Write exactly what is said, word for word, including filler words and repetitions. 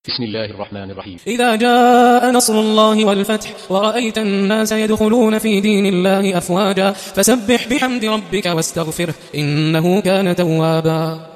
بسم الله الرحمن الرحيم. إذا جاء نصر الله والفتح ورأيت الناس يدخلون في دين الله أفواجا فسبح بحمد ربك واستغفره إنه كان توابا.